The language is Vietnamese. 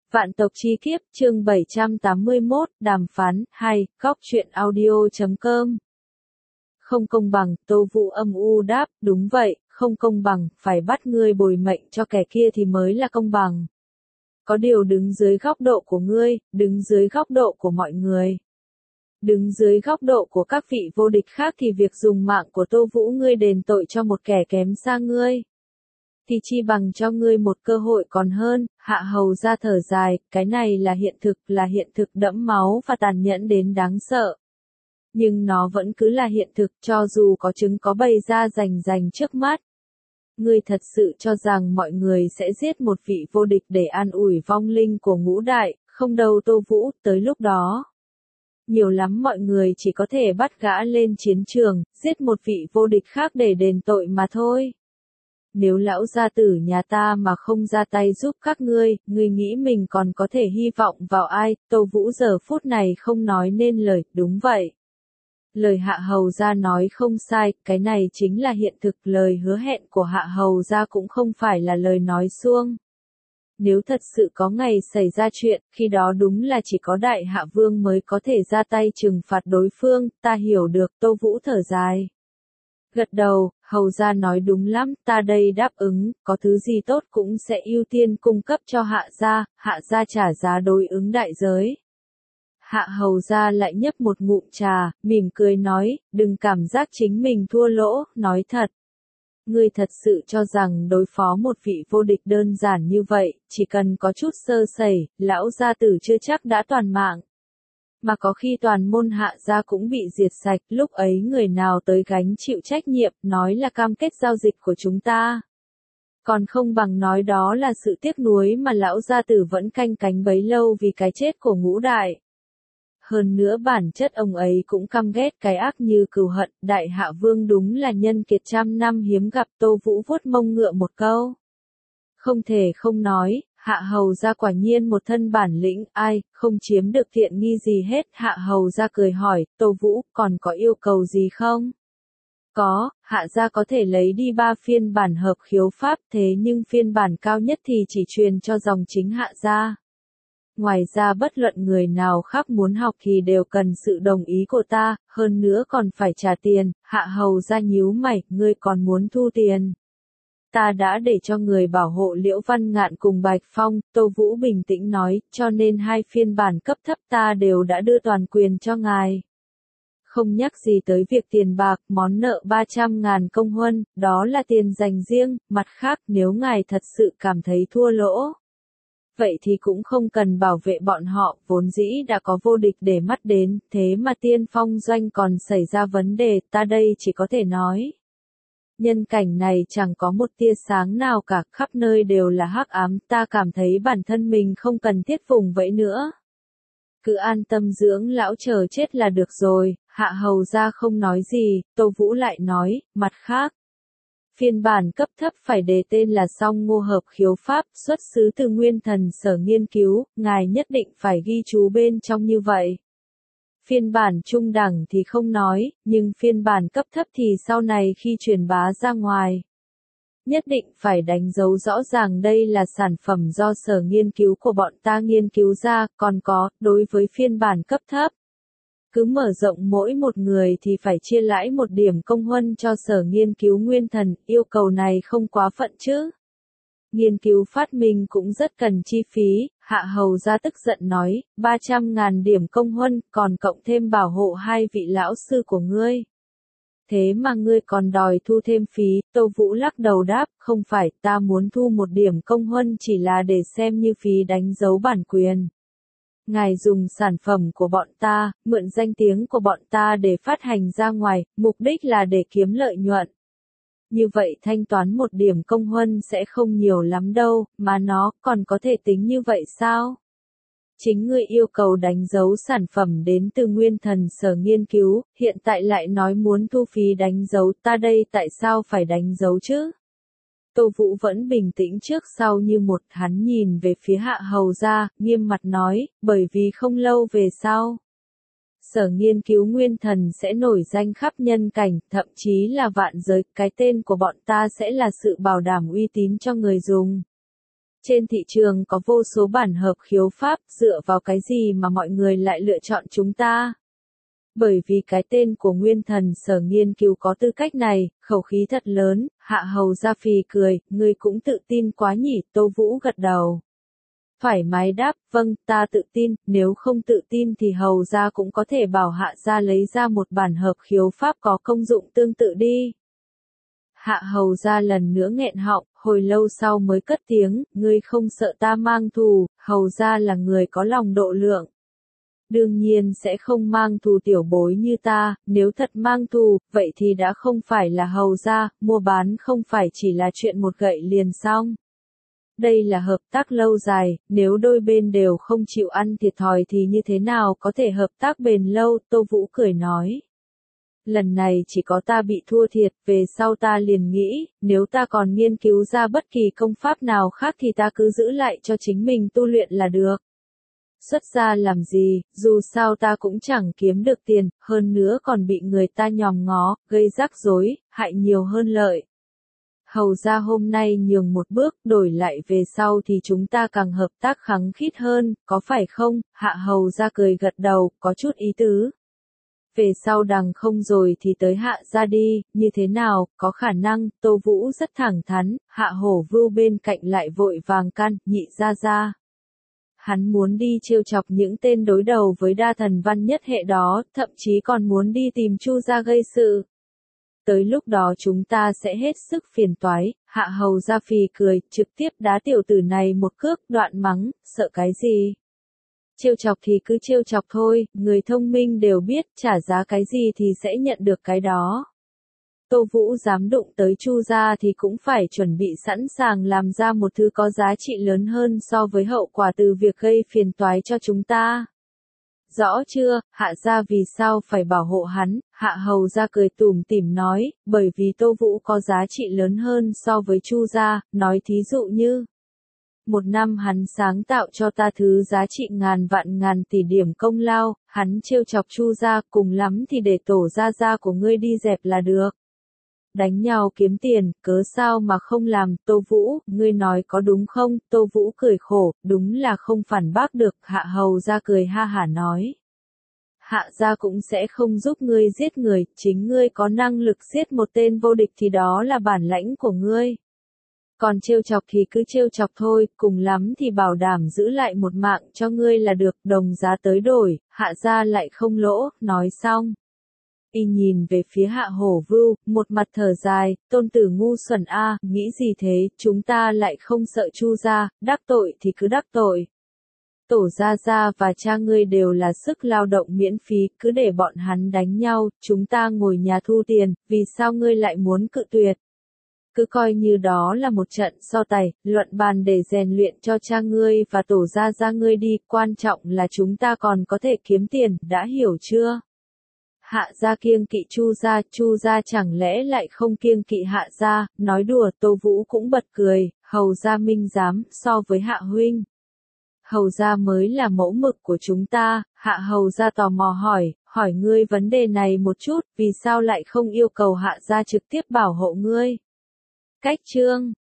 Vạn tộc chi kiếp, chương 781, đàm phán, 2, góc truyện audio.com. Không công bằng, Tô Vũ âm u đáp, đúng vậy, không công bằng, phải bắt ngươi bồi mệnh cho kẻ kia thì mới là công bằng. Có điều đứng dưới góc độ của ngươi, đứng dưới góc độ của mọi người. Đứng dưới góc độ của các vị vô địch khác thì việc dùng mạng của Tô Vũ ngươi đền tội cho một kẻ kém xa ngươi thì chi bằng cho ngươi một cơ hội còn hơn. Hạ hầu ra thở dài, cái này là hiện thực đẫm máu và tàn nhẫn đến đáng sợ. Nhưng nó vẫn cứ là hiện thực cho dù có trứng có bày ra rành trước mắt. Ngươi thật sự cho rằng mọi người sẽ giết một vị vô địch để an ủi vong linh của ngũ đại, không đâu Tô Vũ, tới lúc đó. Nhiều lắm mọi người chỉ có thể bắt gã lên chiến trường, giết một vị vô địch khác để đền tội mà thôi. Nếu lão gia tử nhà ta mà không ra tay giúp các ngươi nghĩ mình còn có thể hy vọng vào ai? Tô Vũ giờ phút này không nói nên lời, đúng vậy. Lời Hạ Hầu gia nói không sai, cái này chính là hiện thực, lời hứa hẹn của Hạ Hầu gia cũng không phải là lời nói suông. Nếu thật sự có ngày xảy ra chuyện, khi đó đúng là chỉ có Đại Hạ Vương mới có thể ra tay trừng phạt đối phương, ta hiểu được. Tô Vũ thở dài. Gật đầu, hầu gia nói đúng lắm, ta đây đáp ứng, có thứ gì tốt cũng sẽ ưu tiên cung cấp cho hạ gia trả giá đối ứng đại giới. Hạ hầu gia lại nhấp một ngụm trà, mỉm cười nói, đừng cảm giác chính mình thua lỗ, nói thật. Ngươi thật sự cho rằng đối phó một vị vô địch đơn giản như vậy, chỉ cần có chút sơ sẩy, lão gia tử chưa chắc đã toàn mạng. Mà có khi toàn môn Hạ gia cũng bị diệt sạch, lúc ấy người nào tới gánh chịu trách nhiệm, nói là cam kết giao dịch của chúng ta. Còn không bằng nói đó là sự tiếc nuối mà lão gia tử vẫn canh cánh bấy lâu vì cái chết của ngũ đại. Hơn nữa bản chất ông ấy cũng căm ghét cái ác như cừu hận, Đại Hạ Vương đúng là nhân kiệt trăm năm hiếm gặp. Tô Vũ vuốt mông ngựa một câu. Không thể không nói, Hạ hầu gia quả nhiên một thân bản lĩnh, ai, không chiếm được tiện nghi gì hết. Hạ hầu gia cười hỏi, Tô Vũ, còn có yêu cầu gì không? Có, Hạ gia có thể lấy đi 3 phiên bản hợp khiếu pháp, thế nhưng phiên bản cao nhất thì chỉ truyền cho dòng chính Hạ gia. Ngoài ra bất luận người nào khác muốn học thì đều cần sự đồng ý của ta, hơn nữa còn phải trả tiền. Hạ hầu gia nhíu mày, ngươi còn muốn thu tiền? Ta đã để cho người bảo hộ Liễu Văn Ngạn cùng Bạch Phong. Tô Vũ bình tĩnh nói, cho nên 2 phiên bản cấp thấp ta đều đã đưa toàn quyền cho ngài. Không nhắc gì tới việc tiền bạc, món nợ 300.000 công huân, đó là tiền dành riêng. Mặt khác, nếu ngài thật sự cảm thấy thua lỗ, vậy thì cũng không cần bảo vệ bọn họ, vốn dĩ đã có vô địch để mắt đến, thế mà Tiên Phong doanh còn xảy ra vấn đề, ta đây chỉ có thể nói. Nhân cảnh này chẳng có một tia sáng nào cả, khắp nơi đều là hắc ám, ta cảm thấy bản thân mình không cần thiết vùng vẫy nữa. Cứ an tâm dưỡng lão chờ chết là được rồi. Hạ hầu gia không nói gì, Tô Vũ lại nói, mặt khác. Phiên bản cấp thấp phải đề tên là Song Ngô hợp khiếu pháp, xuất xứ từ Nguyên Thần Sở nghiên cứu, ngài nhất định phải ghi chú bên trong như vậy. Phiên bản trung đẳng thì không nói, nhưng phiên bản cấp thấp thì sau này khi truyền bá ra ngoài, nhất định phải đánh dấu rõ ràng đây là sản phẩm do sở nghiên cứu của bọn ta nghiên cứu ra. Còn có, đối với phiên bản cấp thấp, cứ mở rộng mỗi một người thì phải chia lãi 1 điểm công huân cho sở nghiên cứu Nguyên Thần, yêu cầu này không quá phận chứ? Nghiên cứu phát minh cũng rất cần chi phí. Hạ hầu gia tức giận nói, 300.000 điểm công huân, còn cộng thêm bảo hộ 2 vị lão sư của ngươi. Thế mà ngươi còn đòi thu thêm phí. Tô Vũ lắc đầu đáp, không phải, ta muốn thu 1 điểm công huân chỉ là để xem như phí đánh dấu bản quyền. Ngài dùng sản phẩm của bọn ta, mượn danh tiếng của bọn ta để phát hành ra ngoài, mục đích là để kiếm lợi nhuận. Như vậy thanh toán 1 điểm công huân sẽ không nhiều lắm đâu, mà nó còn có thể tính như vậy sao? Chính ngươi yêu cầu đánh dấu sản phẩm đến từ Nguyên Thần Sở nghiên cứu, hiện tại lại nói muốn thu phí đánh dấu, ta đây tại sao phải đánh dấu chứ? Tô Vũ vẫn bình tĩnh trước sau như một, hắn nhìn về phía Hạ hầu gia, nghiêm mặt nói, bởi vì không lâu về sau, Sở nghiên cứu Nguyên Thần sẽ nổi danh khắp nhân cảnh, thậm chí là vạn giới, cái tên của bọn ta sẽ là sự bảo đảm uy tín cho người dùng. Trên thị trường có vô số bản hợp khiếu pháp, dựa vào cái gì mà mọi người lại lựa chọn chúng ta? Bởi vì cái tên của nguyên thần sở nghiên cứu có tư cách này, khẩu khí thật lớn, Hạ Hầu Gia phì cười, ngươi cũng tự tin quá nhỉ, Tô Vũ gật đầu. Thoải mái đáp, vâng, ta tự tin, nếu không tự tin thì Hầu Gia cũng có thể bảo Hạ Gia lấy ra một bản hợp khiếu pháp có công dụng tương tự đi. Hạ Hầu Gia lần nữa nghẹn họng, hồi lâu sau mới cất tiếng, ngươi không sợ ta mang thù, Hầu Gia là người có lòng độ lượng. Đương nhiên sẽ không mang thù tiểu bối như ta, nếu thật mang thù, vậy thì đã không phải là Hầu Gia, mua bán không phải chỉ là chuyện một gậy liền xong. Đây là hợp tác lâu dài, nếu đôi bên đều không chịu ăn thiệt thòi thì như thế nào có thể hợp tác bền lâu, Tô Vũ cười nói. Lần này chỉ có ta bị thua thiệt, về sau ta liền nghĩ, nếu ta còn nghiên cứu ra bất kỳ công pháp nào khác thì ta cứ giữ lại cho chính mình tu luyện là được. Xuất gia làm gì, dù sao ta cũng chẳng kiếm được tiền, hơn nữa còn bị người ta nhòm ngó, gây rắc rối, hại nhiều hơn lợi. Hầu Gia hôm nay nhường một bước, đổi lại về sau thì chúng ta càng hợp tác khăng khít hơn, có phải không? Hạ Hầu Gia cười gật đầu, có chút ý tứ. Về sau đằng không rồi thì tới Hạ Gia đi, như thế nào, có khả năng, Tô Vũ rất thẳng thắn, Hạ Hổ Vưu bên cạnh lại vội vàng can, nhị gia. Hắn muốn đi trêu chọc những tên đối đầu với đa thần văn nhất hệ đó, thậm chí còn muốn đi tìm Chu gia gây sự. Tới lúc đó chúng ta sẽ hết sức phiền toái, Hạ Hầu Gia phì cười, trực tiếp đá tiểu tử này một cước, đoạn mắng, sợ cái gì? Trêu chọc thì cứ trêu chọc thôi, người thông minh đều biết, trả giá cái gì thì sẽ nhận được cái đó. Tô Vũ dám đụng tới Chu gia thì cũng phải chuẩn bị sẵn sàng làm ra một thứ có giá trị lớn hơn so với hậu quả từ việc gây phiền toái cho chúng ta. Rõ chưa, Hạ gia vì sao phải bảo hộ hắn, Hạ Hầu Gia cười tủm tỉm nói, bởi vì Tô Vũ có giá trị lớn hơn so với Chu gia, nói thí dụ như. Một năm hắn sáng tạo cho ta thứ giá trị ngàn vạn ngàn tỷ điểm công lao, hắn trêu chọc Chu gia, cùng lắm thì để tổ gia của ngươi đi dẹp là được. Đánh nhau kiếm tiền, cớ sao mà không làm, Tô Vũ, ngươi nói có đúng không? Tô Vũ cười khổ, đúng là không phản bác được, Hạ Hầu Gia cười ha hả nói. Hạ gia cũng sẽ không giúp ngươi giết người, chính ngươi có năng lực giết một tên vô địch thì đó là bản lãnh của ngươi. Còn trêu chọc thì cứ trêu chọc thôi, cùng lắm thì bảo đảm giữ lại một mạng cho ngươi là được, đồng giá tới đổi, Hạ gia lại không lỗ, nói xong. Y nhìn về phía Hạ Hổ Vưu, một mặt thở dài, tôn tử ngu xuẩn a, nghĩ gì thế, chúng ta lại không sợ Chu gia, đắc tội thì cứ đắc tội. Tổ gia và cha ngươi đều là sức lao động miễn phí, cứ để bọn hắn đánh nhau, chúng ta ngồi nhà thu tiền, vì sao ngươi lại muốn cự tuyệt? Cứ coi như đó là một trận so tài, luận bàn để rèn luyện cho cha ngươi và tổ gia ngươi đi, quan trọng là chúng ta còn có thể kiếm tiền, đã hiểu chưa? Hạ gia kiêng kỵ Chu gia chẳng lẽ lại không kiêng kỵ Hạ gia, nói đùa, Tô Vũ cũng bật cười, Hầu gia minh giám, so với Hạ huynh. Hầu gia mới là mẫu mực của chúng ta, Hạ Hầu gia tò mò hỏi ngươi vấn đề này một chút, vì sao lại không yêu cầu Hạ gia trực tiếp bảo hộ ngươi? Cách chương